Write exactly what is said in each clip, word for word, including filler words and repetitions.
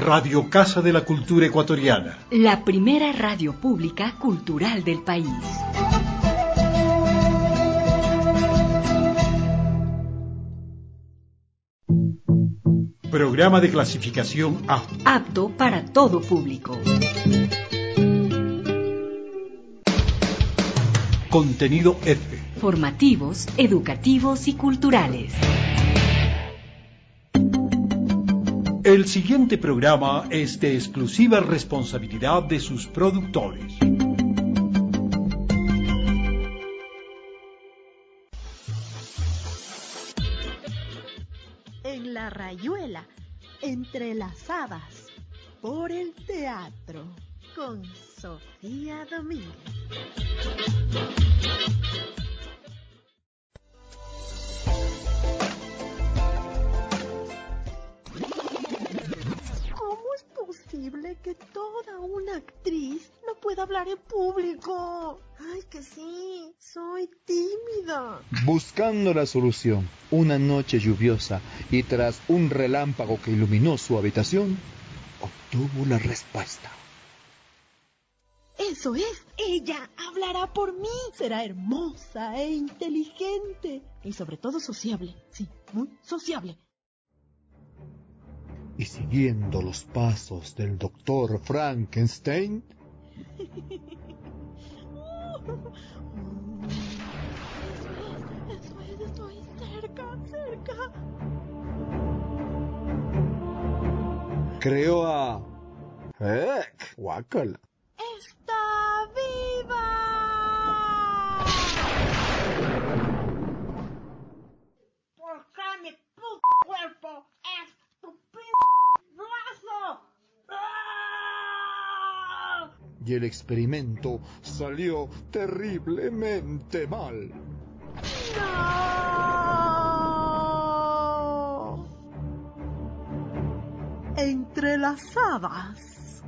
Radio Casa de la Cultura Ecuatoriana. La primera radio pública cultural del país. Programa de clasificación A. Apto para todo público. Contenido F. Formativos, educativos y culturales. El siguiente programa es de exclusiva responsabilidad de sus productores. En la rayuela, entrelazadas por el teatro, con Sofía Domínguez. Que toda una actriz no pueda hablar en público. Ay, que sí, soy tímida. Buscando la solución, una noche lluviosa y tras un relámpago que iluminó su habitación, obtuvo la respuesta. Eso es, ella hablará por mí. Será hermosa e inteligente y sobre todo sociable. Sí, muy sociable. Y siguiendo los pasos del doctor Frankenstein, eso es, estoy cerca, cerca. creó a... ¡Eh! ¡Guácala! ¡Está viva! ¿Por qué mi puto cuerpo es tu p*** brazo? ¡Ah! Y el experimento salió terriblemente mal. ¡No! Entrelazadas.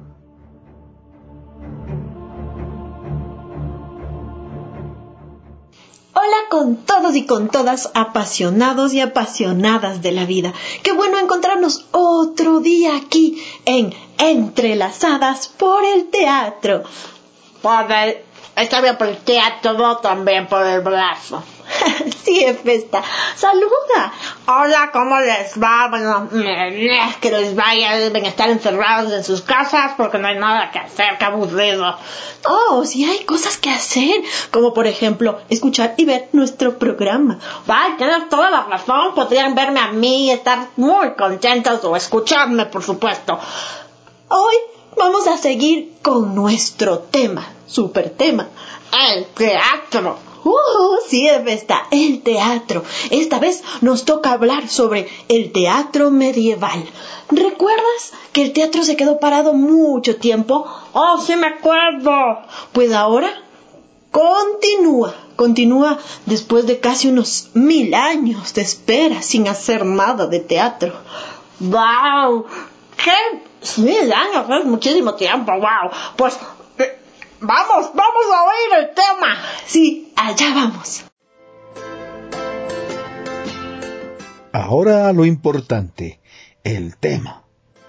Hola con todos y con todas, apasionados y apasionadas de la vida. Qué bueno encontrarnos otro día aquí en Entrelazadas por el Teatro. Por el, está bien por el teatro, no también por el brazo. Sí, Efesta. Saluda. Hola, ¿cómo les va? Bueno, que les vaya, deben estar encerrados en sus casas porque no hay nada que hacer, qué aburrido. Oh, sí hay cosas que hacer, como por ejemplo, escuchar y ver nuestro programa. Ay, tienes toda la razón, podrían verme a mí y estar muy contentos o escucharme, por supuesto. Hoy vamos a seguir con nuestro tema, super tema, el teatro. Uh, sí, está, el teatro. Esta vez nos toca hablar sobre el teatro medieval. ¿Recuerdas que el teatro se quedó parado mucho tiempo? Oh, sí me acuerdo. Pues ahora continúa, continúa después de casi unos mil años de espera sin hacer nada de teatro. ¡Wow! ¡Qué mil años! Es muchísimo tiempo, wow. Pues... Vamos, vamos a oír el tema. Sí, allá vamos. Ahora lo importante, el tema.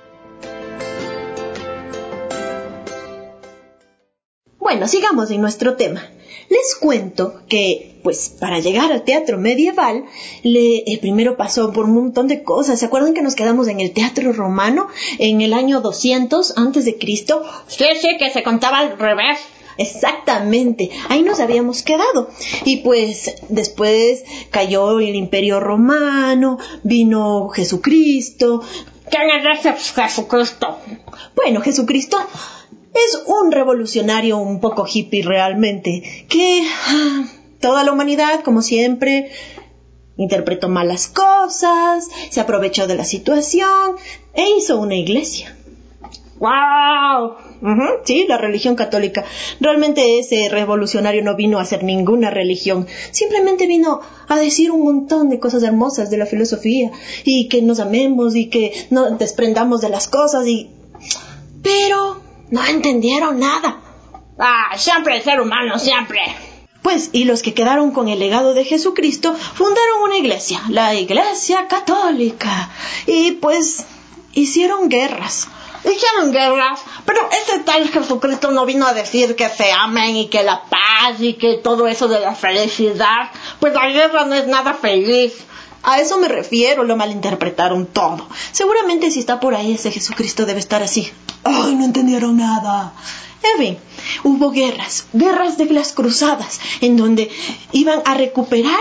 Bueno, sigamos en nuestro tema. Les cuento que, pues, para llegar al teatro medieval, le, eh, primero pasó por un montón de cosas. ¿Se acuerdan que nos quedamos en el teatro romano en el año doscientos antes de Cristo? Sí, sí, que se contaba al revés. Exactamente, ahí nos habíamos quedado. Y pues después cayó el Imperio Romano, vino Jesucristo. ¿Quién es ese Jesucristo? Bueno, Jesucristo es un revolucionario un poco hippie realmente, que ah, toda la humanidad, como siempre, interpretó mal las cosas, se aprovechó de la situación e hizo una iglesia. ¡Wow! Uh-huh, sí, la religión católica. Realmente ese revolucionario no vino a hacer ninguna religión, simplemente vino a decir un montón de cosas hermosas de la filosofía y que nos amemos y que nos desprendamos de las cosas y... Pero no entendieron nada. Ah, siempre el ser humano, siempre. Pues, y los que quedaron con el legado de Jesucristo fundaron una iglesia, la Iglesia Católica, y pues hicieron guerras. hicieron guerras, pero ese tal Jesucristo no vino a decir que se amen y que la paz y que todo eso de la felicidad. Pues la guerra no es nada feliz. A eso me refiero, lo malinterpretaron todo. Seguramente si está por ahí ese Jesucristo debe estar así. ¡Ay, no entendieron nada! En fin, hubo guerras, guerras de las cruzadas, en donde iban a recuperar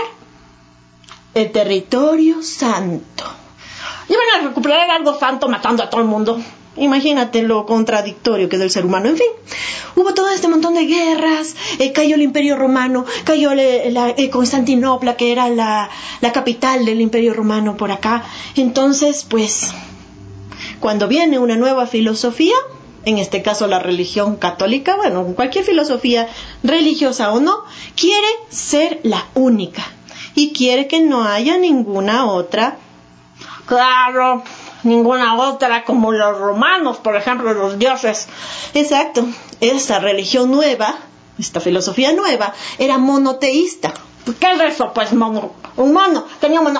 el territorio santo. Iban a recuperar algo santo matando a todo el mundo. Imagínate lo contradictorio que es el ser humano. En fin, hubo todo este montón de guerras, eh, cayó el Imperio Romano, cayó le, la, eh, Constantinopla, que era la, la capital del Imperio Romano por acá. Entonces, pues, cuando viene una nueva filosofía, en este caso la religión católica, bueno, cualquier filosofía religiosa o no, quiere ser la única y quiere que no haya ninguna otra. Claro, ninguna otra, como los romanos, por ejemplo, los dioses. Exacto, esta religión nueva, esta filosofía nueva, era monoteísta. ¿Qué es eso? Pues mono, un mono, tenía un mono.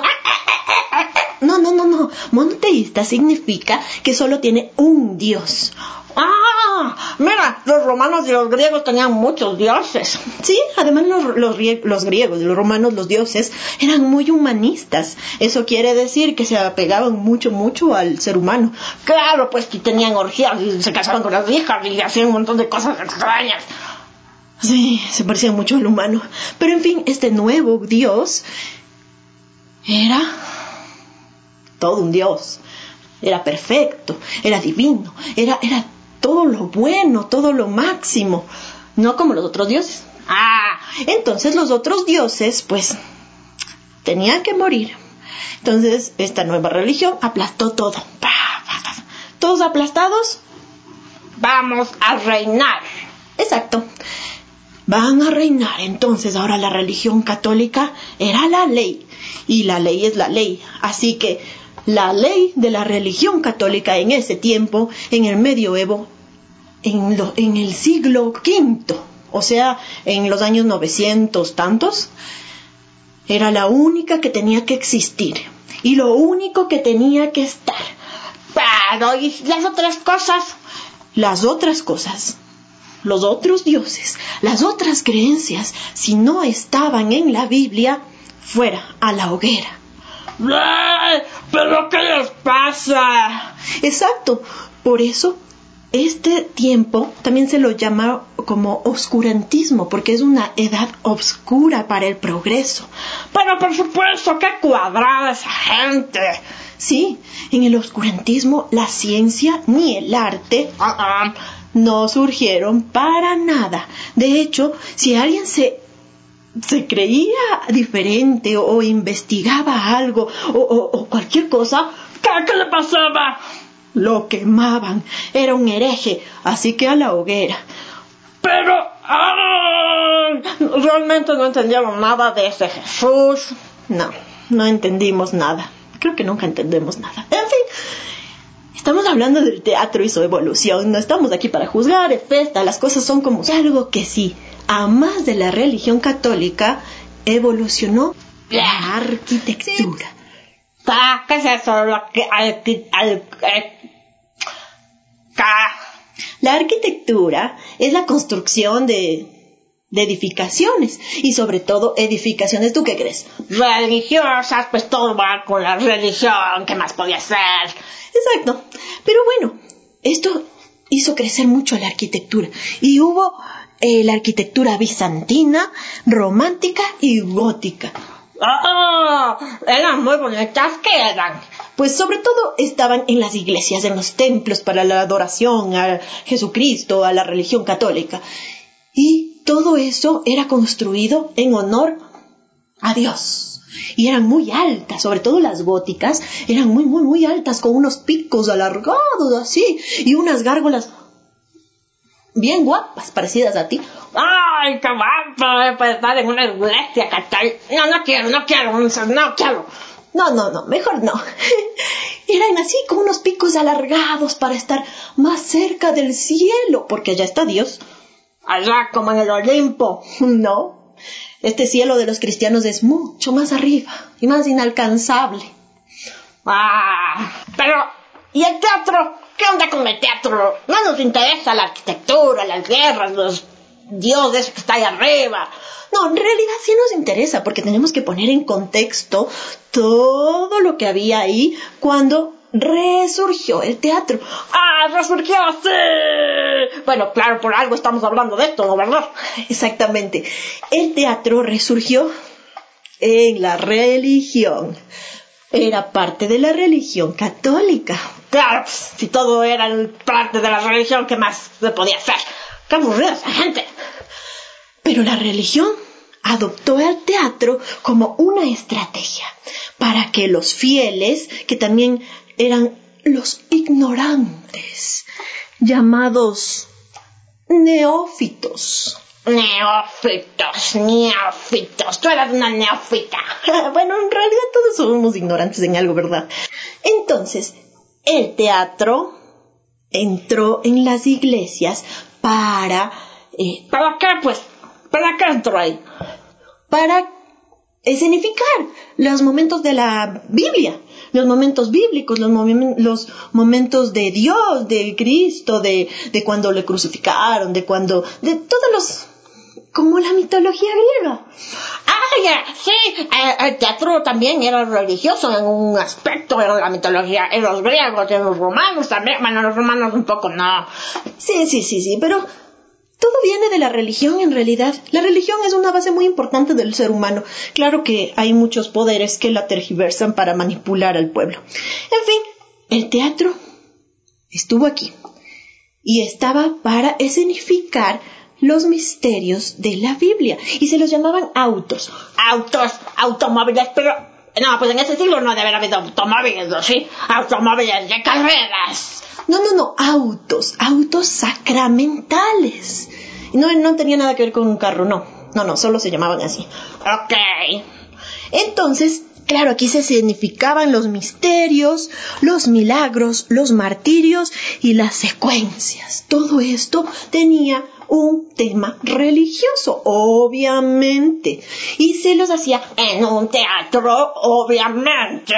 No, no, no, no, monoteísta significa que solo tiene un dios. Ah, mira, los romanos y los griegos tenían muchos dioses. Sí, además los, los, los griegos y los romanos, los dioses, eran muy humanistas. Eso quiere decir que se apegaban mucho, mucho al ser humano. Claro, pues que tenían orgías y se casaban con las hijas y hacían un montón de cosas extrañas. Sí, se parecían mucho al humano. Pero en fin, este nuevo dios era todo un dios. Era perfecto, era divino, era... era todo lo bueno, todo lo máximo, no como los otros dioses. Ah, entonces los otros dioses, pues, tenían que morir. Entonces, esta nueva religión aplastó todo. Todos aplastados, vamos a reinar. Exacto. Van a reinar. Entonces, ahora la religión católica era la ley. Y la ley es la ley. Así que la ley de la religión católica en ese tiempo, en el medioevo, en, lo, en el siglo quinto, o sea, en los años novecientos tantos, era la única que tenía que existir y lo único que tenía que estar. Pero, ¿y las otras cosas? Las otras cosas, los otros dioses, las otras creencias, si no estaban en la Biblia, fuera a la hoguera. ¿Pero qué les pasa? Exacto, por eso este tiempo también se lo llama como oscurantismo, porque es una edad oscura para el progreso. Pero por supuesto, qué cuadrada esa gente. Sí, en el oscurantismo la ciencia ni el arte uh-uh. no surgieron para nada. De hecho, si alguien se... se creía diferente o, o investigaba algo o, o, o cualquier cosa, ¿qué, ¿qué le pasaba? Lo quemaban, era un hereje, así que a la hoguera. Pero ¡ay! Realmente no entendieron nada de ese Jesús. No, no entendimos nada. Creo que nunca entendemos nada. En fin, estamos hablando del teatro y su evolución. No estamos aquí para juzgar, es festa, las cosas son como algo que sí. A más de la religión católica, evolucionó la arquitectura. ¿Qué es eso? La, al, al, la arquitectura es la construcción de, de edificaciones, y sobre todo edificaciones, ¿tú qué crees? Religiosas, pues todo va con la religión, ¿qué más podía ser? Exacto, pero bueno, esto hizo crecer mucho la arquitectura, y hubo... Eh, la arquitectura bizantina, romántica y gótica. ¡Oh! Eran muy bonitas, ¿qué eran? Pues sobre todo estaban en las iglesias, en los templos para la adoración a Jesucristo, a la religión católica. Y todo eso era construido en honor a Dios. Y eran muy altas, sobre todo las góticas, eran muy, muy, muy altas, con unos picos alargados así, y unas gárgolas bien guapas, parecidas a ti. ¡Ay, qué guapo! Pues estar en una iglesia, ¿cachai? No, no quiero, no quiero, no quiero. No, no, no, mejor no. Eran así, con unos picos alargados para estar más cerca del cielo, porque allá está Dios. Allá, como en el Olimpo. No, este cielo de los cristianos es mucho más arriba y más inalcanzable. Ah, pero, ¿y el teatro? ¿qué onda con el teatro? No nos interesa la arquitectura, las guerras, los dioses que está ahí arriba. No, en realidad sí nos interesa, porque tenemos que poner en contexto todo lo que había ahí cuando resurgió el teatro. ¡Ah, resurgió! ¡Sí! Bueno, claro, por algo estamos hablando de esto, ¿no, verdad? Exactamente. El teatro resurgió en la religión. Era parte de la religión católica. Claro, si todo era parte de la religión, ¿qué más se podía hacer? ¡Qué aburrida esa gente! Pero la religión adoptó el teatro como una estrategia para que los fieles, que también eran los ignorantes, llamados neófitos. Neófitos, neófitos. Tú eras una neófita. Bueno, en realidad todos somos ignorantes en algo, ¿verdad? Entonces, el teatro entró en las iglesias para... Eh, ¿Para qué, pues? ¿Para qué entró ahí? Para escenificar los momentos de la Biblia, los momentos bíblicos, los, momen- los momentos de Dios, de Cristo, de, de cuando le crucificaron, de cuando... de todos los... como la mitología griega. Ah, ya, sí, eh, el teatro también era religioso en un aspecto, era la mitología, en los griegos, en los romanos también, bueno, los romanos un poco no. Sí, sí, sí, sí, pero todo viene de la religión en realidad. La religión es una base muy importante del ser humano. Claro que hay muchos poderes que la tergiversan para manipular al pueblo. En fin, el teatro estuvo aquí y estaba para escenificar los misterios de la Biblia y se los llamaban autos. Autos, automóviles, pero... No, pues en ese siglo no debe haber habido automóviles, ¿no? Sí, automóviles de carreras. No, no, no, autos, autos sacramentales. No, no tenía nada que ver con un carro, no. No, no, solo se llamaban así. Ok. Entonces, claro, aquí se significaban los misterios, los milagros, los martirios y las secuencias. Todo esto tenía un tema religioso, obviamente. Y se los hacía En un teatro, obviamente.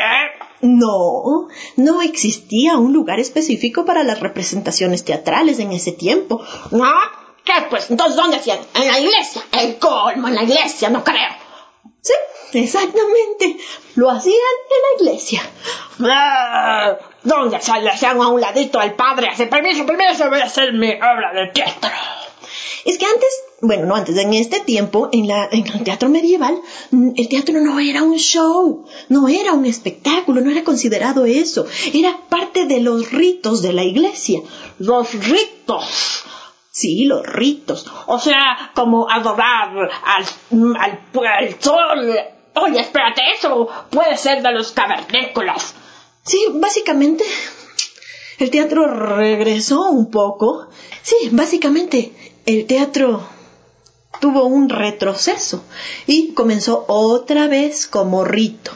No, no existía un lugar específico para las representaciones teatrales en ese tiempo. ¿No? ¿Qué pues? Entonces, ¿dónde hacían? En la iglesia. El colmo, en la iglesia, no creo. Sí, exactamente. Lo hacían en la iglesia. Ah, ¿dónde se le hacían a un ladito al padre? Hace permiso, permiso, voy a hacer mi obra de teatro. Es que antes, bueno, no antes, en este tiempo, en, la, en el teatro medieval, el teatro no era un show, no era un espectáculo, no era considerado eso. Era parte de los ritos de la iglesia. Los ritos. Sí, los ritos. O sea, como adorar al, al, al sol. Oye, espérate, eso puede ser de los cavernícolas. Sí, básicamente, el teatro regresó un poco. Sí, básicamente, el teatro tuvo un retroceso y comenzó otra vez como rito.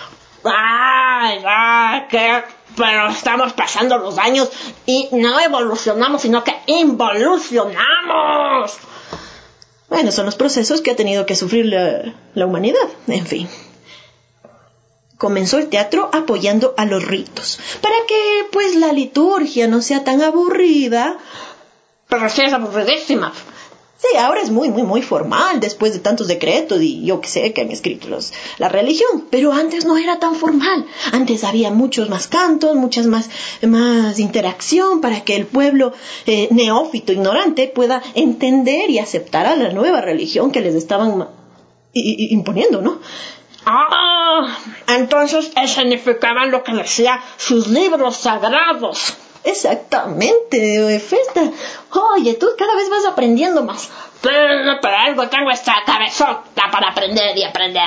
¡Ay, ay, qué! Pero estamos pasando los años y no evolucionamos, sino que involucionamos. Bueno, son los procesos que ha tenido que sufrir la, la humanidad. En fin. Comenzó el teatro apoyando a los ritos, para que, pues, la liturgia no sea tan aburrida. Pero sí es aburridísima. Sí, ahora es muy, muy, muy formal, después de tantos decretos y yo que sé que han escrito los, la religión. Pero antes no era tan formal. Antes había muchos más cantos, muchas más, más interacción para que el pueblo eh, neófito, ignorante, pueda entender y aceptar a la nueva religión que les estaban i- i- imponiendo, ¿no? Ah, entonces escenificaban lo que decía sus libros sagrados. Exactamente, Festa. Oye, tú cada vez vas aprendiendo más. Pero, pero algo tengo esta cabezota para aprender y aprender.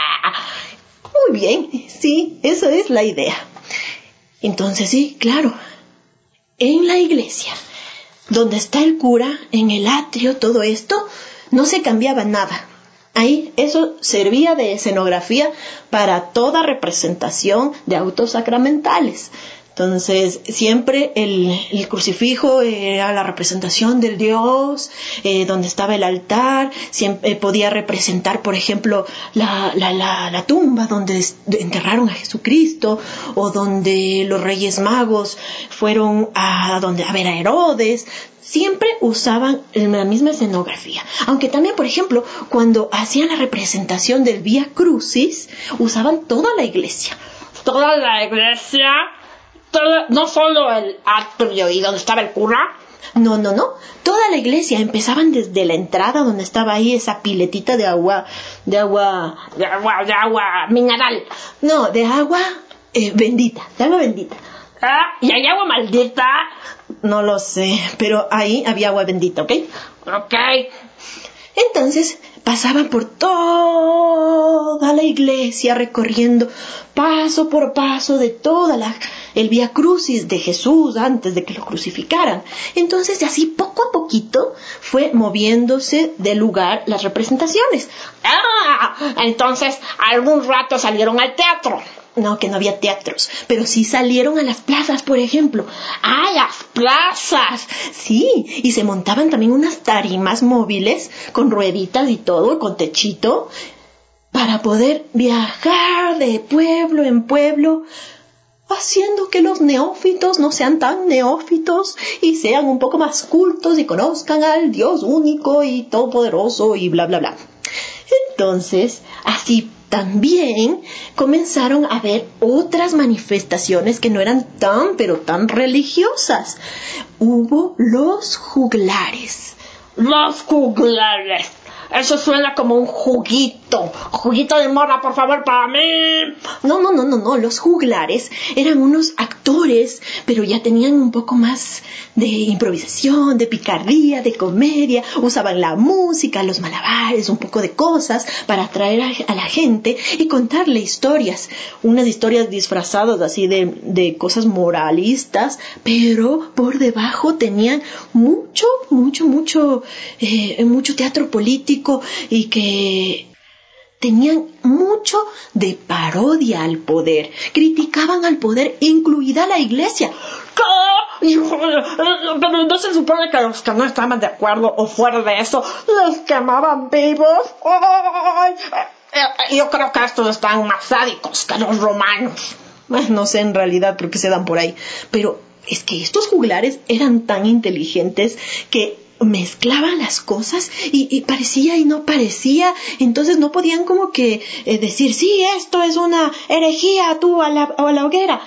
Muy bien, sí, esa es la idea. Entonces sí, claro, en la iglesia, donde está el cura, en el atrio, todo esto, no se cambiaba nada. Ahí eso servía de escenografía para toda representación de autos sacramentales. Entonces, siempre el, el crucifijo era la representación del Dios, eh, donde estaba el altar, siempre eh, podía representar, por ejemplo, la, la, la, la tumba donde enterraron a Jesucristo, o donde los Reyes Magos fueron a, donde, a ver a Herodes. Siempre usaban la misma escenografía. Aunque también, por ejemplo, cuando hacían la representación del Vía Crucis, usaban toda la iglesia. Toda la iglesia, toda, no solo el atrio y donde estaba el cura. No, no, no. Toda la iglesia. Empezaban desde la entrada donde estaba ahí esa piletita de agua, de agua, de agua, de agua mineral. No, de agua eh, bendita, de agua bendita. Ah, ¿y hay agua maldita? No lo sé, pero ahí había agua bendita, ¿ok? Ok. Entonces pasaban por toda la iglesia recorriendo paso por paso de toda la el Vía Crucis de Jesús antes de que lo crucificaran. Entonces así poco a poquito fue moviéndose de lugar las representaciones. Ah, entonces algún rato salieron al teatro. No, que no había teatros, pero sí salieron a las plazas, por ejemplo. ¡Ah, las plazas! Sí, y se montaban también unas tarimas móviles con rueditas y todo, con techito, para poder viajar de pueblo en pueblo, haciendo que los neófitos no sean tan neófitos y sean un poco más cultos y conozcan al Dios único y todopoderoso y bla, bla, bla. Entonces, así también comenzaron a haber otras manifestaciones que no eran tan, pero tan religiosas. Hubo los juglares. Los juglares. Eso suena como un juguito. Juguito de mora, por favor, para mí. No, no, no, no, no. Los juglares eran unos actores, pero ya tenían un poco más de improvisación, de picardía, de comedia. Usaban la música, los malabares, un poco de cosas para atraer a, a la gente y contarle historias. Unas historias disfrazadas así de, de cosas moralistas, pero por debajo tenían mucho, mucho, mucho, eh, mucho teatro político y que tenían mucho de parodia al poder. Criticaban al poder, incluida la iglesia. ¿Qué? Pero no se supone que los que no estaban de acuerdo o fuera de eso los quemaban vivos. ¡Ay! Yo creo que estos están más sádicos que los romanos. No sé en realidad por qué se dan por ahí, pero es que estos juglares eran tan inteligentes que mezclaban las cosas y, y parecía y no parecía, entonces no podían como que eh, decir, sí, esto es una herejía, tú a la, a la hoguera.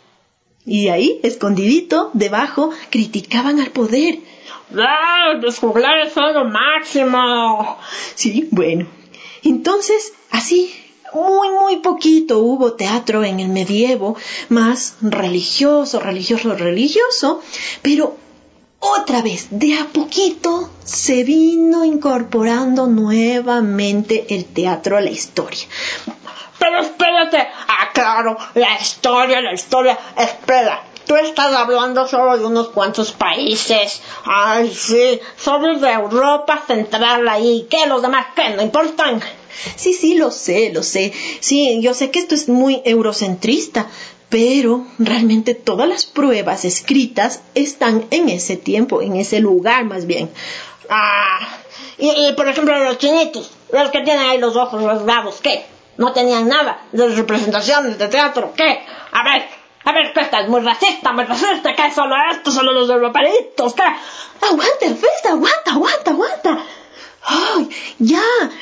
Y ahí, escondidito, debajo, criticaban al poder. ¡Ah, los juglares son lo máximo! Sí, bueno. Entonces, así, muy, muy poquito hubo teatro en el medievo, más religioso, religioso, religioso, pero otra vez, de a poquito, se vino incorporando nuevamente el teatro a la historia. Pero espérate, ah, claro, la historia, la historia, espera. Tú estás hablando solo de unos cuantos países. Ay, sí, solo de Europa Central ahí. ¿Qué? ¿Los demás qué? ¿No importan? Sí, sí, lo sé, lo sé. Sí, yo sé que esto es muy eurocentrista, pero realmente todas las pruebas escritas están en ese tiempo, en ese lugar más bien. Ah, y, y por ejemplo los chinitos, los que tienen ahí los ojos rasgados, ¿qué? No tenían nada de representaciones de teatro, ¿qué? A ver, a ver, ¿qué estás? Muy racista, muy racista, ¿qué? Solo esto, solo los europeitos, ¿qué? Aguanta, Festa, aguanta, aguanta, aguanta. Ay, ya,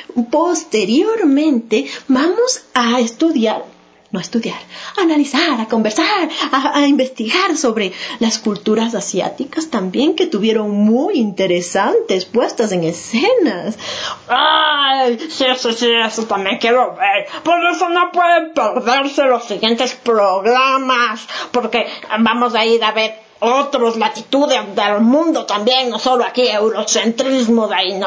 posteriormente vamos a estudiar, no a estudiar, a analizar, a conversar, a, a investigar sobre las culturas asiáticas también que tuvieron muy interesantes puestas en escenas. Ay, sí, sí, sí, eso también quiero ver. Por eso no pueden perderse los siguientes programas, porque vamos a ir a ver otras latitudes del mundo también, no solo aquí eurocentrismo de ahí, no,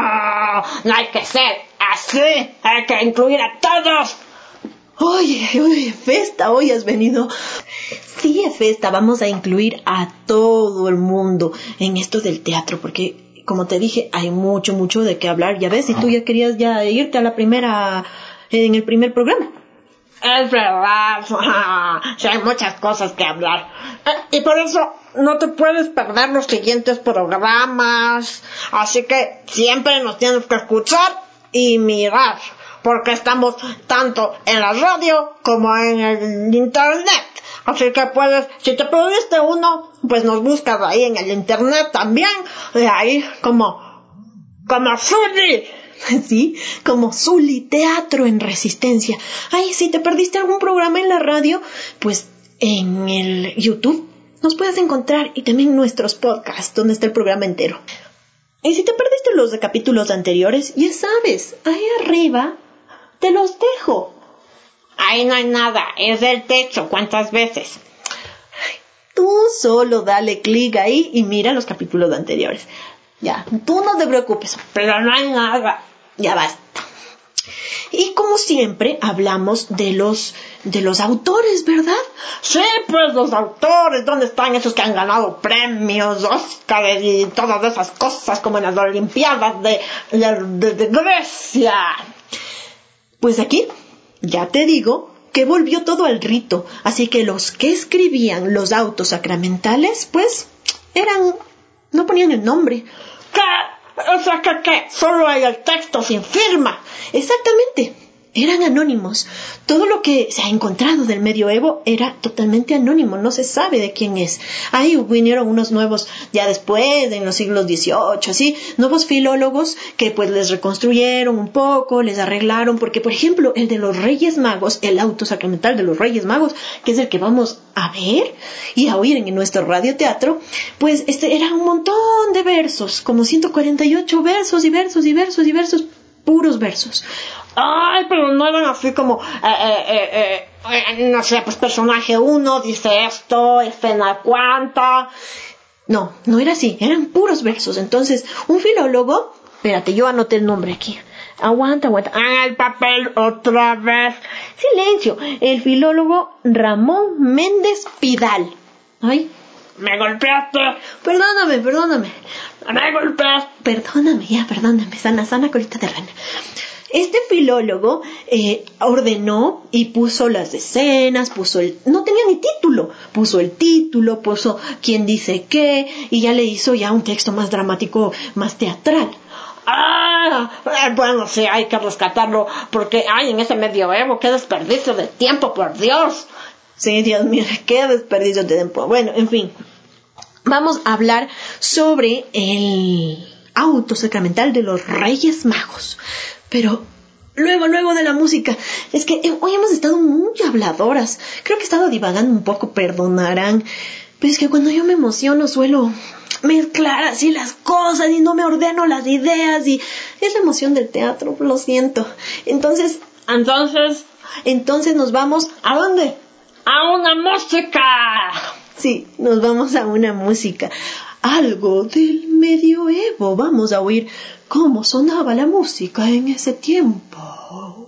no hay que ser así, hay que incluir a todos. Oye, oye, Festa, hoy has venido. Sí, Festa, vamos a incluir a todo el mundo en esto del teatro, porque, como te dije, hay mucho, mucho de qué hablar. Ya ves, si tú ya querías ya irte a la primera, en el primer programa. Es verdad. Sí, hay muchas cosas que hablar. Eh, y por eso no te puedes perder los siguientes programas. Así que siempre nos tienes que escuchar y mirar. Porque estamos tanto en la radio como en el internet. Así que puedes, si te perdiste uno, pues nos buscas ahí en el internet también. De ahí como, como Zuli. Sí, como Zuli Teatro en Resistencia. Ay, si te perdiste algún programa en la radio, pues en el YouTube nos puedes encontrar, y también nuestros podcasts, donde está el programa entero. Y si te perdiste los de capítulos anteriores, ya sabes, ahí arriba te los dejo. Ahí no hay nada, es del techo. ¿Cuántas veces? Tú solo dale clic ahí y mira los capítulos anteriores. Ya, tú no te preocupes. Pero no hay nada. Ya basta. Y como siempre, hablamos de los de los autores, ¿verdad? Sí, pues los autores. ¿Dónde están esos que han ganado premios, Óscar y todas esas cosas, como en las Olimpiadas de, de, de, de Grecia? Pues aquí, ya te digo que volvió todo al rito. Así que los que escribían los autos sacramentales, pues, eran... no ponían el nombre. ¿Qué? O sea, que ¿qué? Solo hay el texto sin firma. Exactamente. Eran anónimos. Todo lo que se ha encontrado del medioevo era totalmente anónimo. No se sabe de quién es. Ahí vinieron unos nuevos, ya después, en los siglos dieciocho, así, nuevos filólogos que pues les reconstruyeron un poco, les arreglaron, porque por ejemplo, el de los Reyes Magos, el auto sacramental de los Reyes Magos, que es el que vamos a ver y a oír en nuestro radioteatro, pues este era un montón de versos, como ciento cuarenta y ocho versos y versos y versos y versos, puros versos. Ay, pero no eran así como, eh, eh, eh, eh, no sé, pues personaje uno dice esto, escena cuánta. No, no era así, eran puros versos. Entonces, un filólogo, espérate, yo anoté el nombre aquí. Aguanta, aguanta. Ah, el papel otra vez. Silencio. El filólogo Ramón Méndez Pidal. Ay, me golpeaste. Perdóname, perdóname. Me golpeaste. Perdóname, ya, perdóname. Sana, sana, colita de rana. Este filólogo eh, ordenó y puso las escenas, puso el... no tenía ni título, puso el título, puso quién dice qué, y ya le hizo ya un texto más dramático, más teatral. Ah, bueno, sí, hay que rescatarlo, porque hay en ese medioevo, qué desperdicio de tiempo, por Dios. Sí, Dios mío, qué desperdicio de tiempo. Bueno, en fin, vamos a hablar sobre el auto sacramental de los Reyes Magos. Pero luego, luego de la música, es que hoy hemos estado muy habladoras. Creo que he estado divagando un poco, perdonarán. Pero es que cuando yo me emociono suelo mezclar así las cosas y no me ordeno las ideas. Y es la emoción del teatro, lo siento. Entonces, entonces, entonces nos vamos, ¿a dónde? ¡A una música! Sí, nos vamos a una música. Algo del medioevo. Vamos a oír cómo sonaba la música en ese tiempo.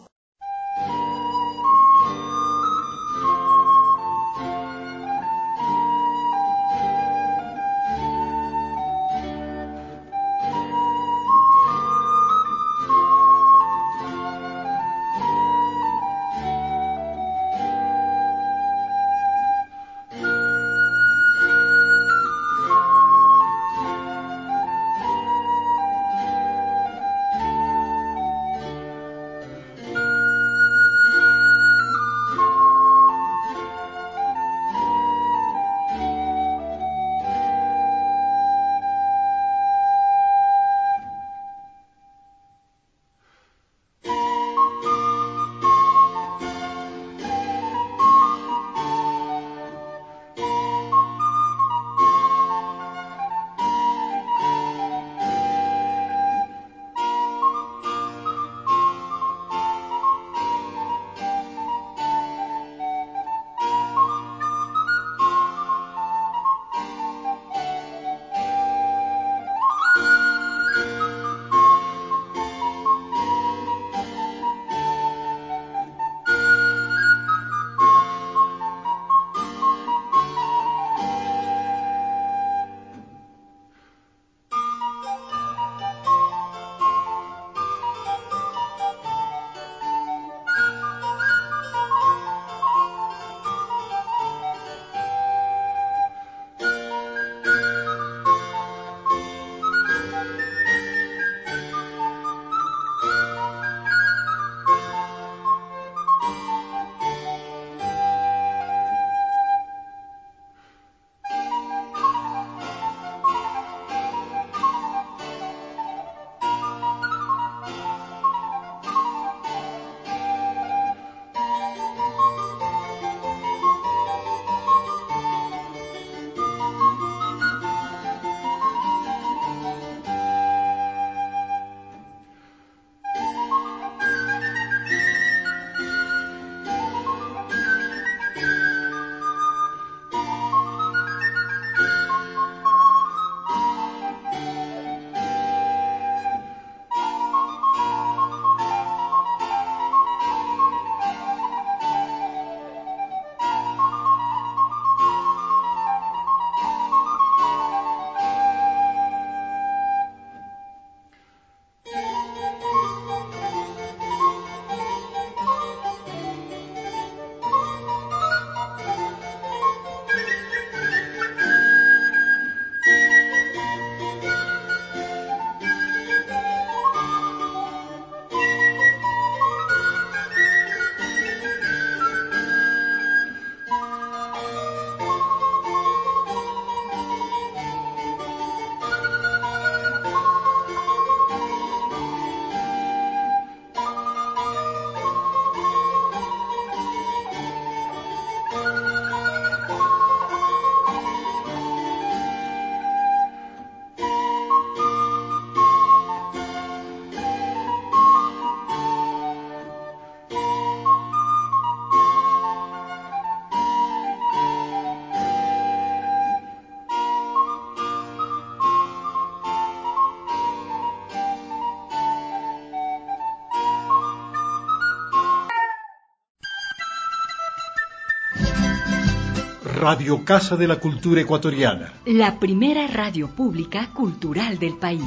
Radio Casa de la Cultura Ecuatoriana. La primera radio pública cultural del país.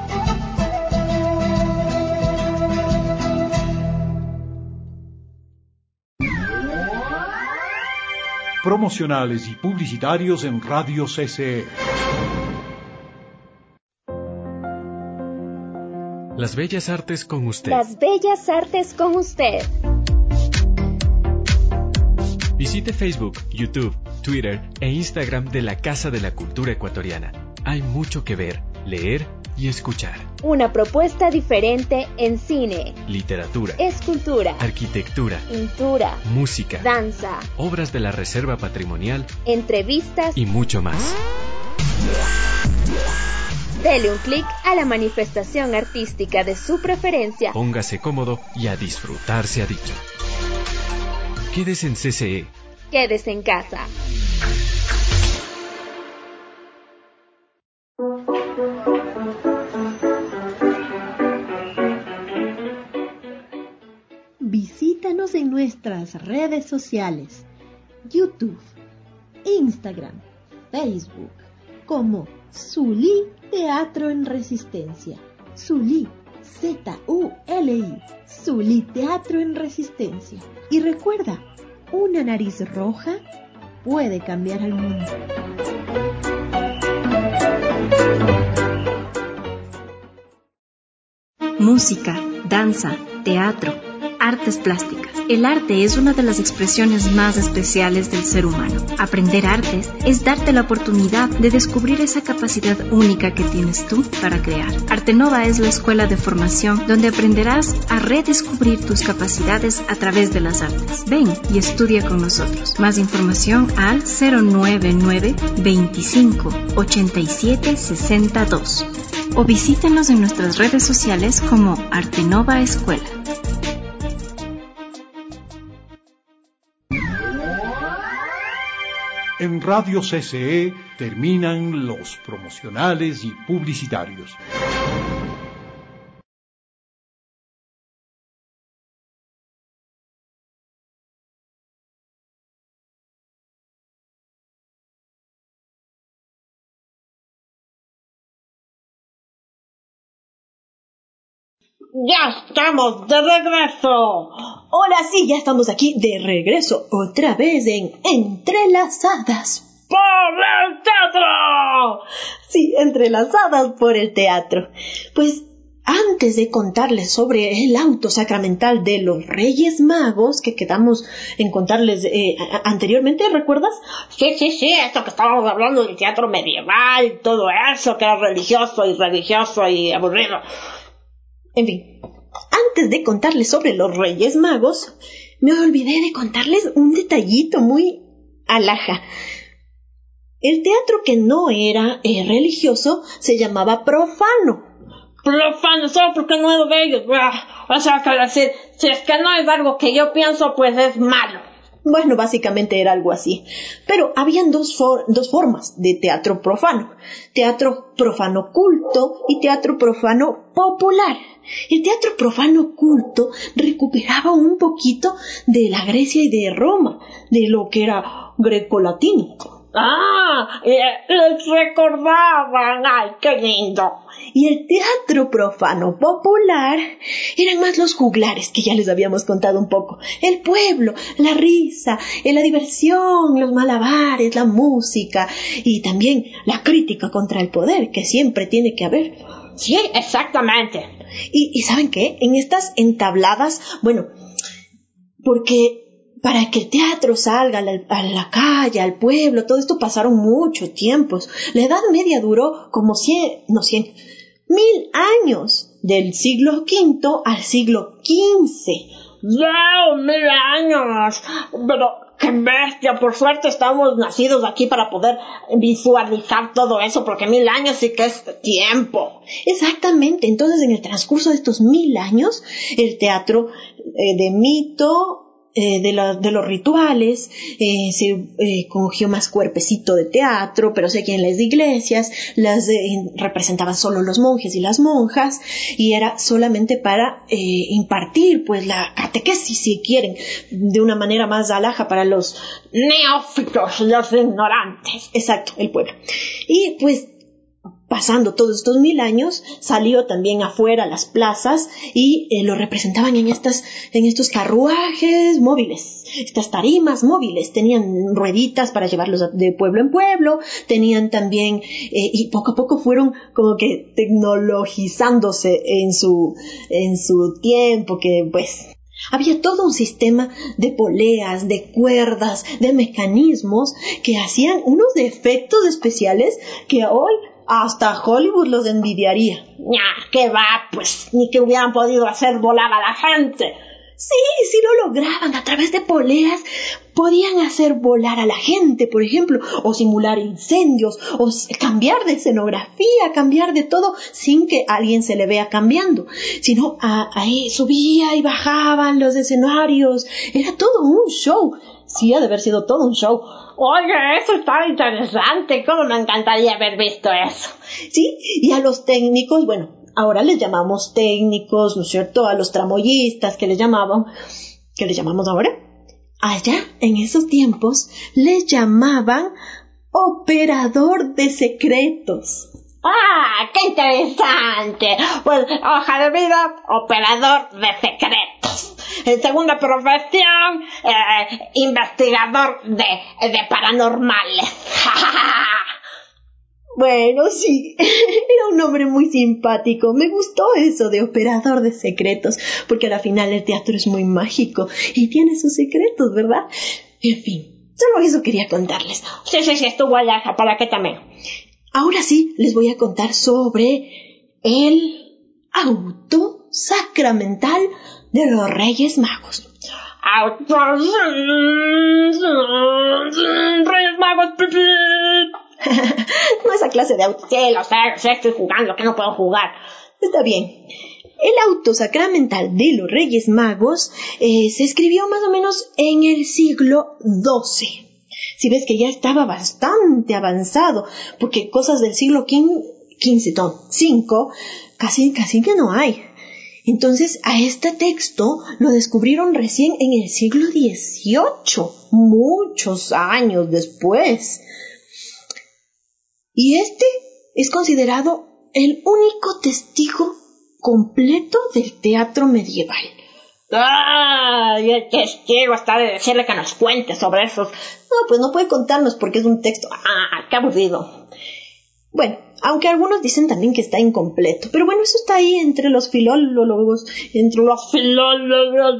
Promocionales y publicitarios en Radio C C E. Las Bellas Artes con usted. Las Bellas Artes con usted. Visite Facebook, YouTube, Twitter e Instagram de la Casa de la Cultura Ecuatoriana. Hay mucho que ver, leer y escuchar. Una propuesta diferente en cine, literatura, escultura, arquitectura, pintura, música, danza, obras de la Reserva Patrimonial, entrevistas y mucho más. Dele un clic a la manifestación artística de su preferencia. Póngase cómodo y a disfrutar se ha dicho. Quédese en C C E. Quédese en casa. Visítanos en nuestras redes sociales, YouTube, Instagram, Facebook, como Zulí Teatro en Resistencia. Zulí, Z U L I, Zulí Teatro en Resistencia. Y recuerda, una nariz roja puede cambiar al mundo. Música, danza, teatro, artes plásticas. El arte es una de las expresiones más especiales del ser humano. Aprender artes es darte la oportunidad de descubrir esa capacidad única que tienes tú para crear. Artenova es la escuela de formación donde aprenderás a redescubrir tus capacidades a través de las artes. Ven y estudia con nosotros. Más información al cero nueve nueve, veinticinco, ochenta y siete, sesenta y dos o visítenos en nuestras redes sociales como Artenova Escuela. En Radio C C E terminan los promocionales y publicitarios. Ya estamos de regreso. Ahora sí, ya estamos aquí de regreso, otra vez en Entrelazadas por el teatro. Sí, Entrelazadas por el teatro. Pues antes de contarles sobre el auto sacramental de los Reyes Magos, que quedamos en contarles eh, anteriormente, ¿recuerdas? Sí, sí, sí, esto que estábamos hablando del teatro medieval, todo eso que era religioso y religioso y aburrido. En fin, antes de contarles sobre los Reyes Magos, me olvidé de contarles un detallito muy alhaja. El teatro que no era eh, religioso se llamaba profano. Profano, solo porque no es de ellos. O sea, que decir, si es que no es algo que yo pienso, pues es malo. Bueno, básicamente era algo así. Pero habían dos, for- dos formas de teatro profano. Teatro profano culto y teatro profano popular. El teatro profano culto recuperaba un poquito de la Grecia y de Roma, de lo que era grecolatino. Ah, les recordaban, ay, qué lindo. Y el teatro profano popular eran más los juglares, que ya les habíamos contado un poco. El pueblo, la risa, la diversión, los malabares, la música y también la crítica contra el poder, que siempre tiene que haber. Sí, exactamente. Y, y ¿saben qué? En estas entabladas, bueno, porque para que el teatro salga a la, a la calle, al pueblo, todo esto pasaron muchos tiempos. La Edad Media duró como cien, no cien, mil años, del siglo quinto al siglo quince. ¡Wow! ¡Mil años! Pero ¡qué bestia! Por suerte estamos nacidos aquí para poder visualizar todo eso, porque mil años sí que es tiempo. Exactamente. Entonces, en el transcurso de estos mil años, el teatro eh, de mito, Eh, de, la, de los rituales, eh, se eh, cogió más cuerpecito de teatro, pero sé que en las iglesias las eh, representaban solo los monjes y las monjas, y era solamente para eh, impartir pues la catequesis, si quieren, de una manera más alhaja para los neófitos, los ignorantes. Exacto, el pueblo. Y pues pasando todos estos mil años, salió también afuera a las plazas y eh, lo representaban en estas, en estos carruajes móviles, estas tarimas móviles. Tenían rueditas para llevarlos de pueblo en pueblo, tenían también, eh, y poco a poco fueron como que tecnologizándose en su, en su tiempo, que pues había todo un sistema de poleas, de cuerdas, de mecanismos que hacían unos efectos especiales que hoy hasta Hollywood los envidiaría. Ya, ¿qué va? Pues ni que hubieran podido hacer volar a la gente. Sí, sí lo lograban. A través de poleas podían hacer volar a la gente, por ejemplo, o simular incendios, o cambiar de escenografía, cambiar de todo, sin que alguien se le vea cambiando, sino a, ahí subía y bajaban los escenarios. Era todo un show. Sí, ha de haber sido todo un show. Oye, eso está interesante. ¿Cómo me encantaría haber visto eso? Sí, y a los técnicos, bueno, ahora les llamamos técnicos, ¿no es cierto? A los tramoyistas que les llamaban, ¿qué les llamamos ahora? Allá, en esos tiempos, les llamaban operador de secretos. ¡Ah, qué interesante! Pues, hoja de vida, operador de secretos. En segunda profesión, eh, investigador de, de paranormales. Bueno, sí, era un nombre muy simpático. Me gustó eso de operador de secretos, porque al final el teatro es muy mágico y tiene sus secretos, ¿verdad? En fin, solo eso quería contarles. Sí, sí, sí, estuvo allá, ¿para qué también? Ahora sí, les voy a contar sobre el auto sacramental de los Reyes Magos. Auto... Reyes Magos, pipí. No esa clase de auto. Sí, lo sé, lo sé, estoy jugando, que no puedo jugar. Está bien. El auto sacramental de los Reyes Magos eh, se escribió más o menos en el siglo doce. Si ves que ya estaba bastante avanzado, porque cosas del siglo quince, cinco, casi, casi que no hay. Entonces, a este texto lo descubrieron recién en el siglo dieciocho, muchos años después. Y este es considerado el único testigo completo del teatro medieval. ¡Ah! Y el testigo está de decirle que nos cuente sobre esos. No, pues no puede contarnos porque es un texto. ¡Ah, qué aburrido! Bueno, aunque algunos dicen también que está incompleto. Pero bueno, eso está ahí entre los filólogos. Entre los filólogos.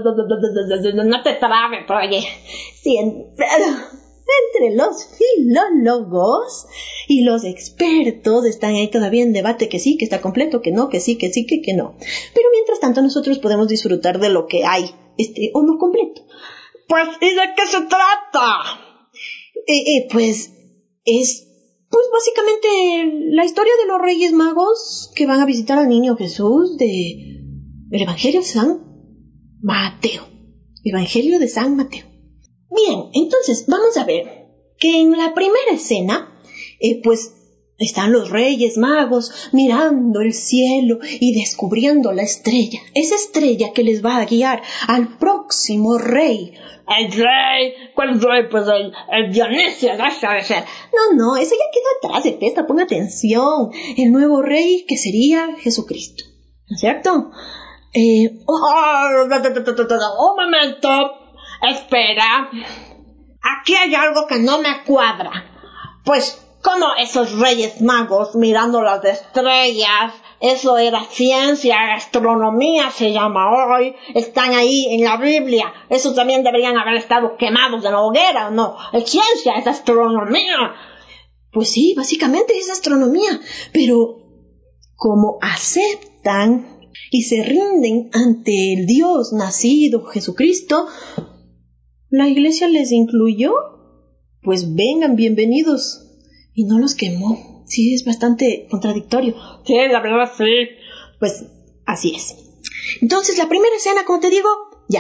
No te trabes, oye. Sí, en... entre los filólogos y los expertos están ahí todavía en debate que sí, que está completo, que no, que sí, que sí, que, que no. Pero mientras tanto nosotros podemos disfrutar de lo que hay, este, o no completo. Pues, ¿y de qué se trata? Eh, eh, pues, es, pues básicamente la historia de los Reyes Magos que van a visitar al niño Jesús de el Evangelio de San Mateo. Evangelio de San Mateo. Bien, entonces vamos a ver que en la primera escena, eh, pues están los Reyes Magos mirando el cielo y descubriendo la estrella, esa estrella que les va a guiar al próximo rey. ¿El rey? ¿Cuál rey? Pues el, el Dionisio, ¿no? Sabe ser. No, no, eso ya quedó atrás de testa, pon atención. El nuevo rey que sería Jesucristo, ¿no es cierto? Eh, oh, oh, un momento. Espera, aquí hay algo que no me cuadra. Pues, ¿cómo esos Reyes Magos mirando las estrellas? Eso era ciencia, astronomía se llama hoy. Están ahí en la Biblia. Esos también deberían haber estado quemados en la hoguera, ¿o no? Es ciencia, es astronomía. Pues sí, básicamente es astronomía. Pero, como aceptan y se rinden ante el Dios nacido, Jesucristo, ¿la iglesia les incluyó? Pues vengan, bienvenidos. Y no los quemó. Sí, es bastante contradictorio. Sí, la verdad sí. Pues así es. Entonces, la primera escena, como te digo, ya.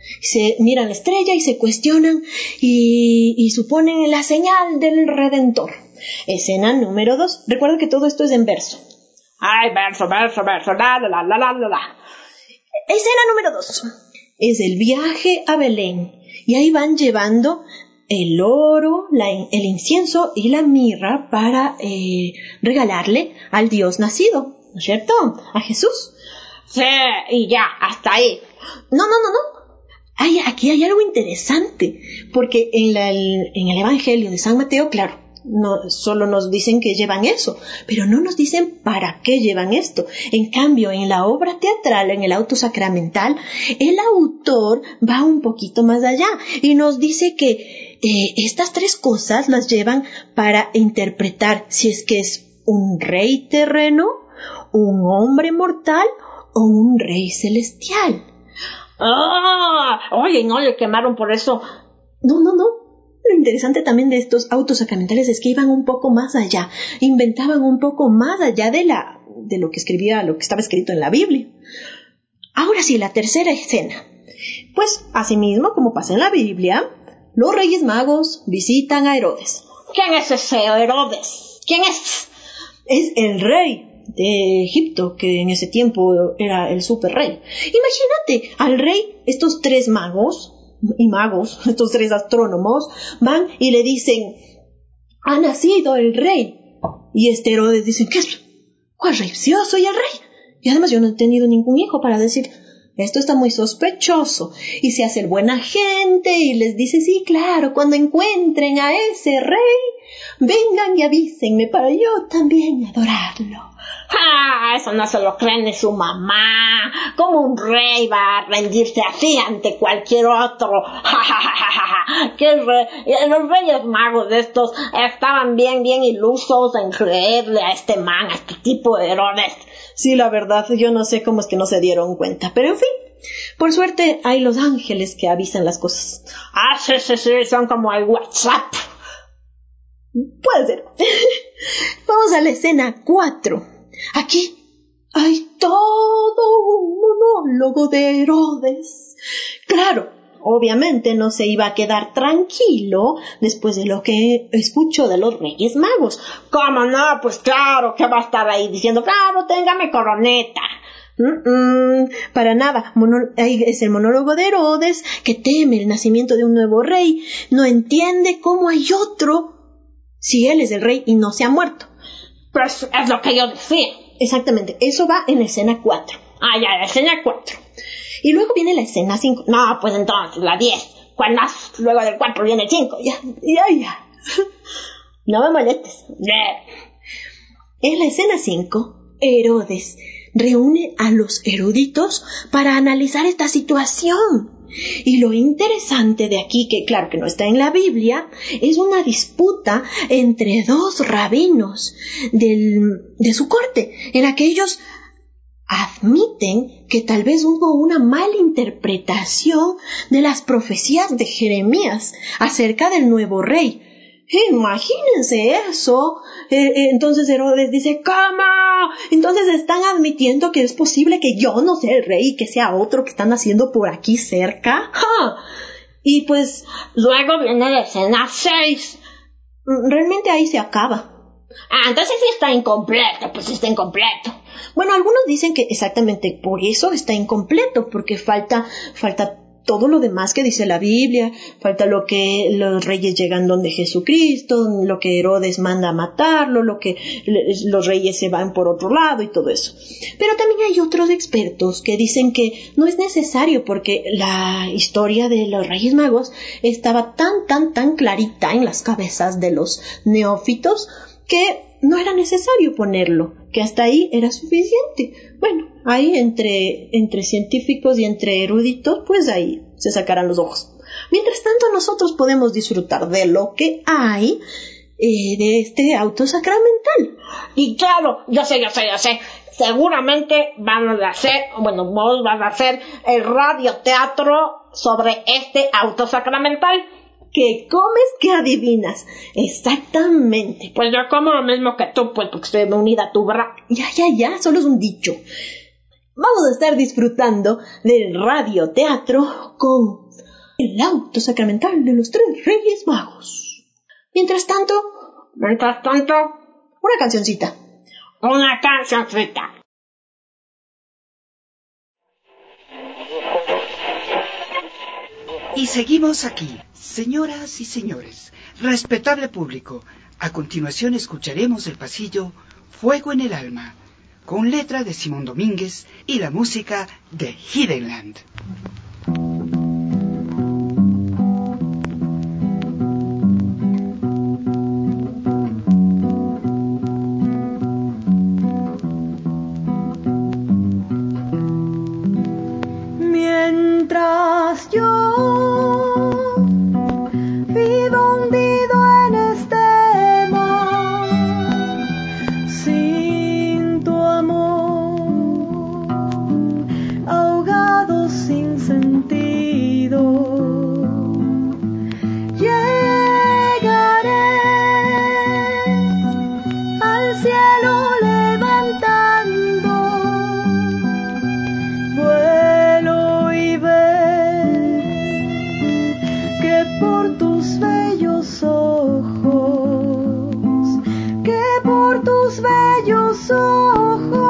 Se miran la estrella y se cuestionan y, y suponen la señal del Redentor. Escena número dos. Recuerda que todo esto es en verso. Ay, verso, verso, verso, la, la, la, la, la, la. Escena número dos. Es el viaje a Belén. Y ahí van llevando el oro, la, el incienso y la mirra para eh, regalarle al Dios nacido, ¿no es cierto? A Jesús. Sí, y ya, hasta ahí. No, no, no, no. Hay, aquí hay algo interesante, porque en, la, el, en el Evangelio de San Mateo, claro, no, solo nos dicen que llevan eso, pero no nos dicen para qué llevan esto. En cambio, en la obra teatral, en el auto sacramental, el autor va un poquito más allá y nos dice que eh, estas tres cosas las llevan para interpretar si es que es un rey terreno, un hombre mortal o un rey celestial. ¡Ah! Oye, no le quemaron por eso. No, no, no. Lo interesante también de estos autos sacramentales es que iban un poco más allá, inventaban un poco más allá de la de lo que escribía, lo que estaba escrito en la Biblia. Ahora sí, la tercera escena. Pues, asimismo, como pasa en la Biblia, los Reyes Magos visitan a Herodes. ¿Quién es ese Herodes? ¿Quién es? Es el rey de Egipto, que en ese tiempo era el super rey. Imagínate al rey, estos tres magos y magos, estos tres astrónomos, van y le dicen, ha nacido el rey. Y este Herodes dice, ¿qué es? ¿Cuál rey? Sí, yo soy el rey. Y además yo no he tenido ningún hijo para decir, esto está muy sospechoso. Y se hace el buena gente y les dice, sí, claro, cuando encuentren a ese rey, vengan y avísenme para yo también adorarlo. ¡Ah! Eso no se lo cree ni su mamá. ¿Cómo un rey va a rendirse así ante cualquier otro? ¡Ja, ja, ja, ja, ja! ¿Qué rey? Los reyes magos de estos estaban bien, bien ilusos en creerle a este man, a este tipo de Herodes. Sí, la verdad, yo no sé cómo es que no se dieron cuenta. Pero en fin, por suerte hay los ángeles que avisan las cosas. Ah, sí, sí, sí, son como el WhatsApp. Puede ser. Vamos a la escena cuatro. Aquí hay todo un monólogo de Herodes. Claro, obviamente no se iba a quedar tranquilo después de lo que escuchó de los Reyes Magos. ¿Cómo no? Pues claro, que va a estar ahí diciendo, claro, téngame coroneta. Mm-mm, para nada. Mono- ahí es el monólogo de Herodes, que teme el nacimiento de un nuevo rey. No entiende cómo hay otro si él es el rey y no se ha muerto. Pues es lo que yo decía. Exactamente, eso va en la escena cuatro. Ah, ya, la escena cuatro. Y luego viene la escena cinco. No, pues entonces, la diez. ¿Cuál más? Luego del cuatro viene el cinco. Ya, ya, ya. No me molestes. Yeah. En la escena cinco, Herodes reúne a los eruditos para analizar esta situación. Y lo interesante de aquí, que claro que no está en la Biblia, es una disputa entre dos rabinos del, de su corte, en la que ellos admiten que tal vez hubo una mala interpretación de las profecías de Jeremías acerca del nuevo rey. Imagínense eso. Eh, eh, entonces Herodes dice, ¿cómo? Entonces están admitiendo que es posible que yo no sea el rey y que sea otro que están haciendo por aquí cerca. ¡Ja! Y pues luego viene la escena seis. Realmente ahí se acaba. Ah, entonces sí está incompleto, pues está incompleto. Bueno, algunos dicen que exactamente por eso está incompleto, porque falta, falta todo lo demás que dice la Biblia, falta lo que los reyes llegan donde Jesucristo, lo que Herodes manda a matarlo, lo que los reyes se van por otro lado y todo eso. Pero también hay otros expertos que dicen que no es necesario porque la historia de los Reyes Magos estaba tan, tan, tan clarita en las cabezas de los neófitos que no era necesario ponerlo, que hasta ahí era suficiente. Bueno, ahí entre, entre científicos y entre eruditos, pues ahí se sacarán los ojos. Mientras tanto, nosotros podemos disfrutar de lo que hay eh, de este auto sacramental. Y claro, yo sé, yo sé, yo sé, seguramente van a hacer, bueno, vos vas a hacer el radioteatro sobre este auto sacramental. ¿Qué comes? ¿Qué adivinas? Exactamente. Pues yo como lo mismo que tú, pues porque estoy unida a tu bra. Ya, ya, ya, solo es un dicho. vamos a estar disfrutando del radioteatro con el auto sacramental de los tres Reyes Magos. Mientras tanto, Mientras tanto, una cancioncita. Una cancioncita. Y seguimos aquí, señoras y señores, respetable público. A continuación escucharemos el pasillo Fuego en el Alma, con letra de Simón Domínguez y la música de Hiddenland. Mientras yo vivo hundido en este mar, sin tu amor, ahogado sin sentido, llegaré al cielo levantando vuelo y ver que por tus bellos ojos, que por tus bellos ojos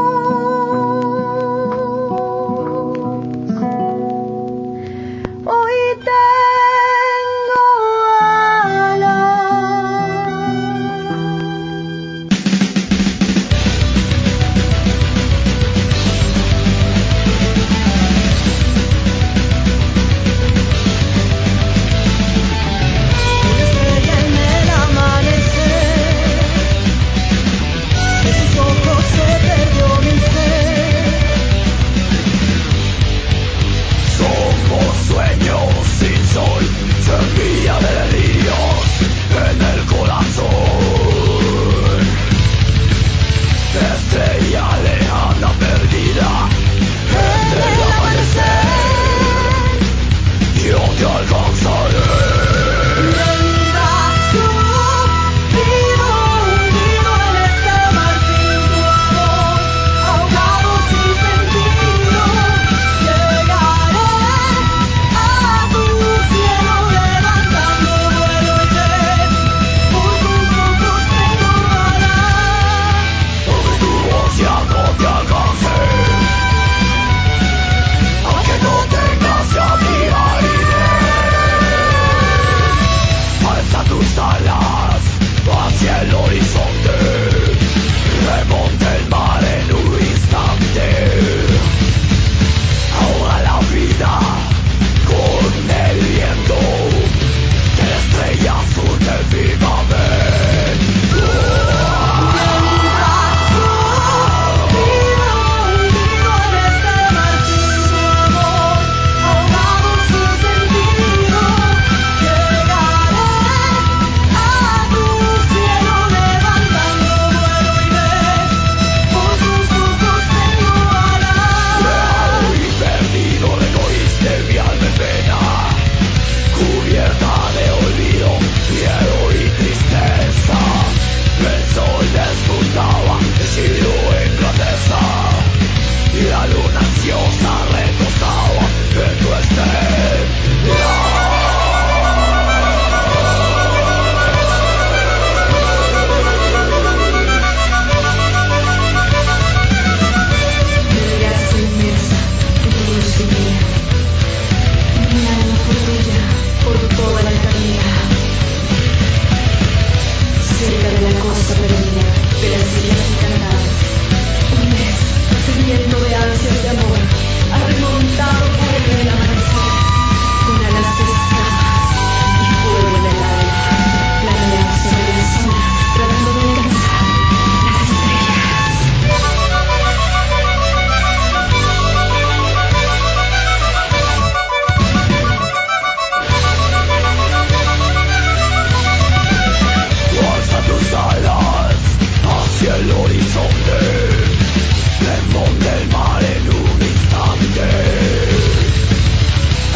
hoy tengo alas. Una estrella en el amanecer, de tus ojos se perdió mi ser. Somos sueños sin sol, semilla de delirios en el corazón. Estrella lejana perdida en el amanecer, yo te alcanzaré. Mientras yo vivo hundido en este mar sin tu amor, ahogado sin sentido, llegaré a tu cielo levantando vuelo y ver por tus ojos tengo alas. Aunque tu voz ya no te alcance, aunque no tengas ya mi aire, alza tus alas hacia el horizonte, remonta el mar en un instante, ahoga la vida con el viento que la estrella surge vivamente. Mientras yo vivo hundido en este mar sin tu amor, ahogado sin sentido, llegaré a tu cielo levantando vuelo y ver por tus ojos tengo alas. Hoy perdido recogiste mi alma en pena, cubierta de olvido, miedo y tristeza. El sol despuntaba, el cielo en grandeza, y la luna ansiosa reposaba en tu estrella. Brillaste inmensa en tu luz divina, mi alma fue tuya por toda la eternidad. Cerca de la costa perdida de las islas encantadas, un mes sediento de ansias de amor ha remontado por el amanecer, con alas de escamas y fuego en el alma, planeando sobre la zona, tratando de alcanzar las estrellas. Alza tus alas hacia el horizonte, remonta el mar en un instante,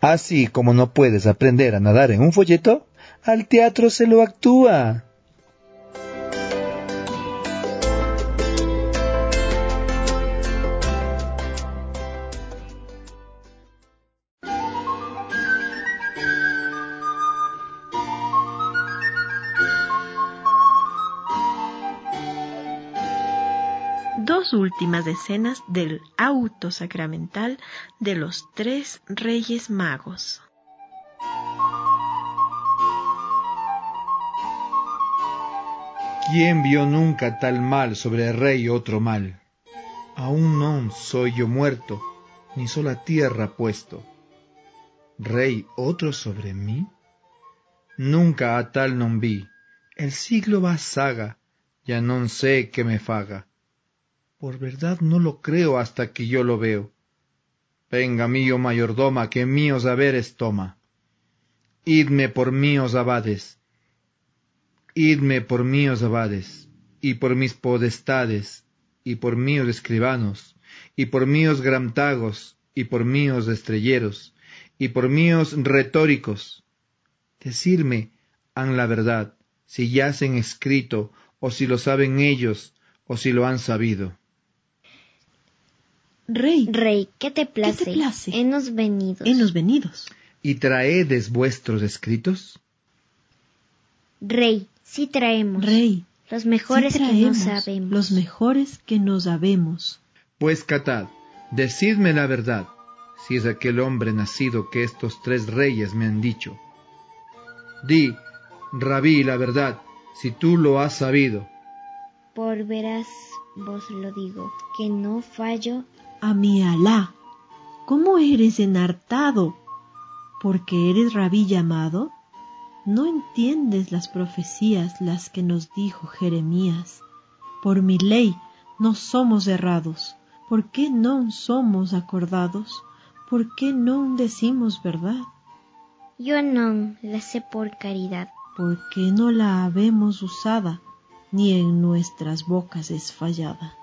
Así como no puedes aprender a nadar en un folleto, al teatro se lo actúa. Dos últimas escenas del auto sacramental de los tres Reyes Magos. ¿Quién vio nunca tal mal sobre el rey otro mal? Aún no soy yo muerto, ni sola tierra puesto. ¿Rey otro sobre mí? Nunca a tal non vi, el siglo va saga, ya non sé qué me faga. Por verdad no lo creo hasta que yo lo veo. Venga mío mayordoma, que míos haberes toma. Idme por míos abades, idme por míos abades, y por mis podestades, y por míos escribanos, y por míos gramtagos, y por míos estrelleros, y por míos retóricos. Decirme han la verdad, si yacen escrito, o si lo saben ellos, o si lo han sabido. Rey, Rey, ¿qué te place? ¿Qué te place? Henos venidos. Henos venidos. ¿Y traedes vuestros escritos? Rey, sí traemos. Rey, los mejores sí que traemos, no sabemos. Los mejores que no sabemos. Pues catad, decidme la verdad, si es aquel hombre nacido que estos tres reyes me han dicho. Di, Rabí, la verdad, si tú lo has sabido. Por veras vos lo digo, que no fallo. A mi Alá, ¿cómo eres enhartado? ¿Porque eres Rabí llamado? ¿No entiendes las profecías las que nos dijo Jeremías? Por mi ley no somos errados. ¿Por qué no somos acordados? ¿Por qué no decimos verdad? Yo no la sé por caridad. Porque no la habemos usada, ni en nuestras bocas es fallada.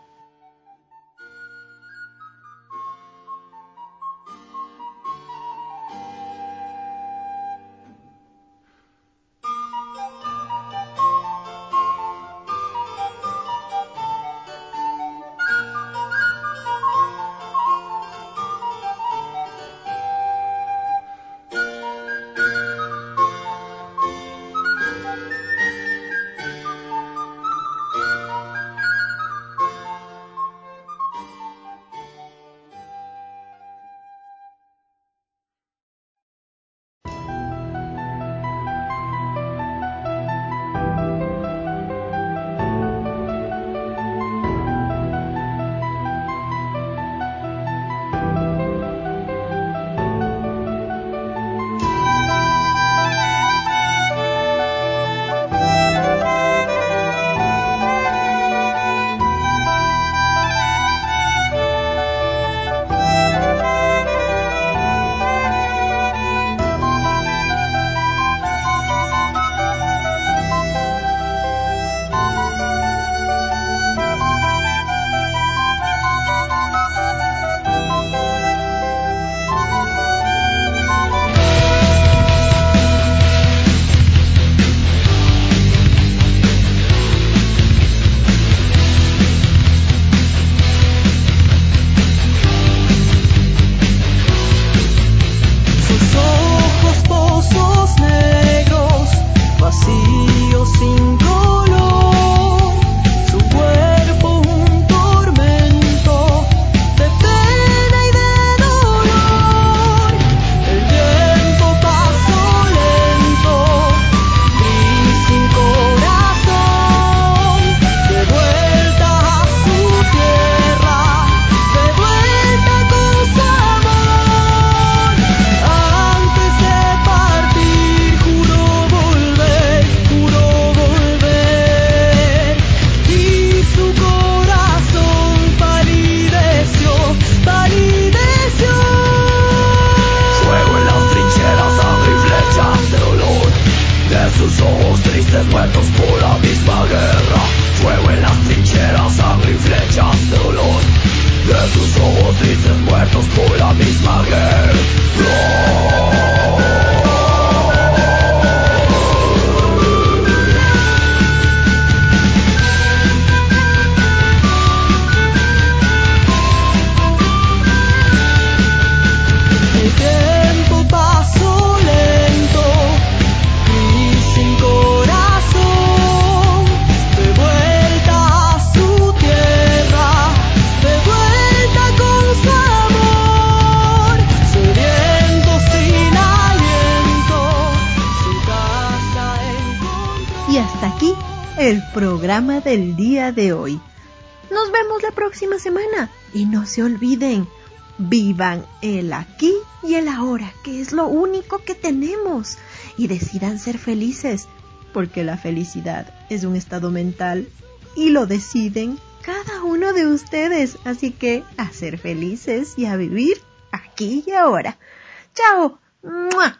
programa del día de hoy. Nos vemos la próxima semana y no se olviden, vivan el aquí y el ahora, que es lo único que tenemos, y decidan ser felices, porque la felicidad es un estado mental y lo deciden cada uno de ustedes, así que a ser felices y a vivir aquí y ahora. ¡Chao! ¡Mua!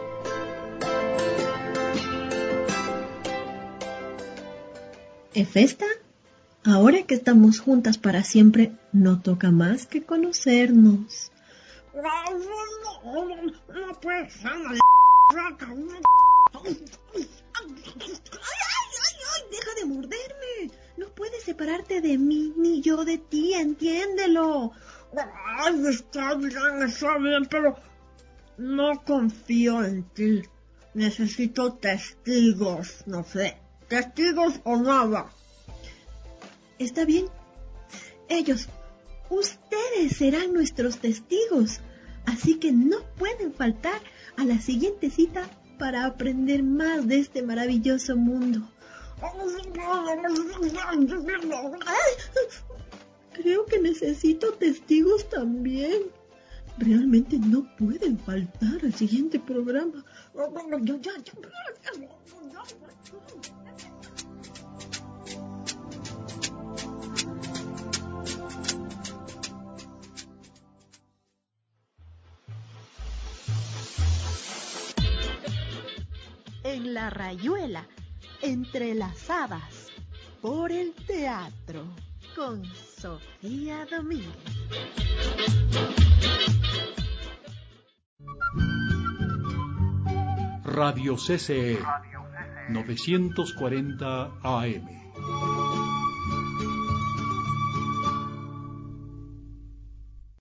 ¿Efesta? Ahora que estamos juntas para siempre, no toca más que conocernos. No puede ser una ¡Deja de morderme! No puedes separarte de mí, ni yo de ti, entiéndelo. Ay, está bien, está bien, pero no confío en ti. Necesito testigos, no sé, testigos o nada. Está bien. Ellos, ustedes serán nuestros testigos, así que no pueden faltar a la siguiente cita para aprender más de este maravilloso mundo. Creo que necesito testigos también. Realmente no pueden faltar al siguiente programa. En la rayuela, entrelazadas por el teatro, con Sofía Domínguez. Radio C C E novecientos cuarenta A M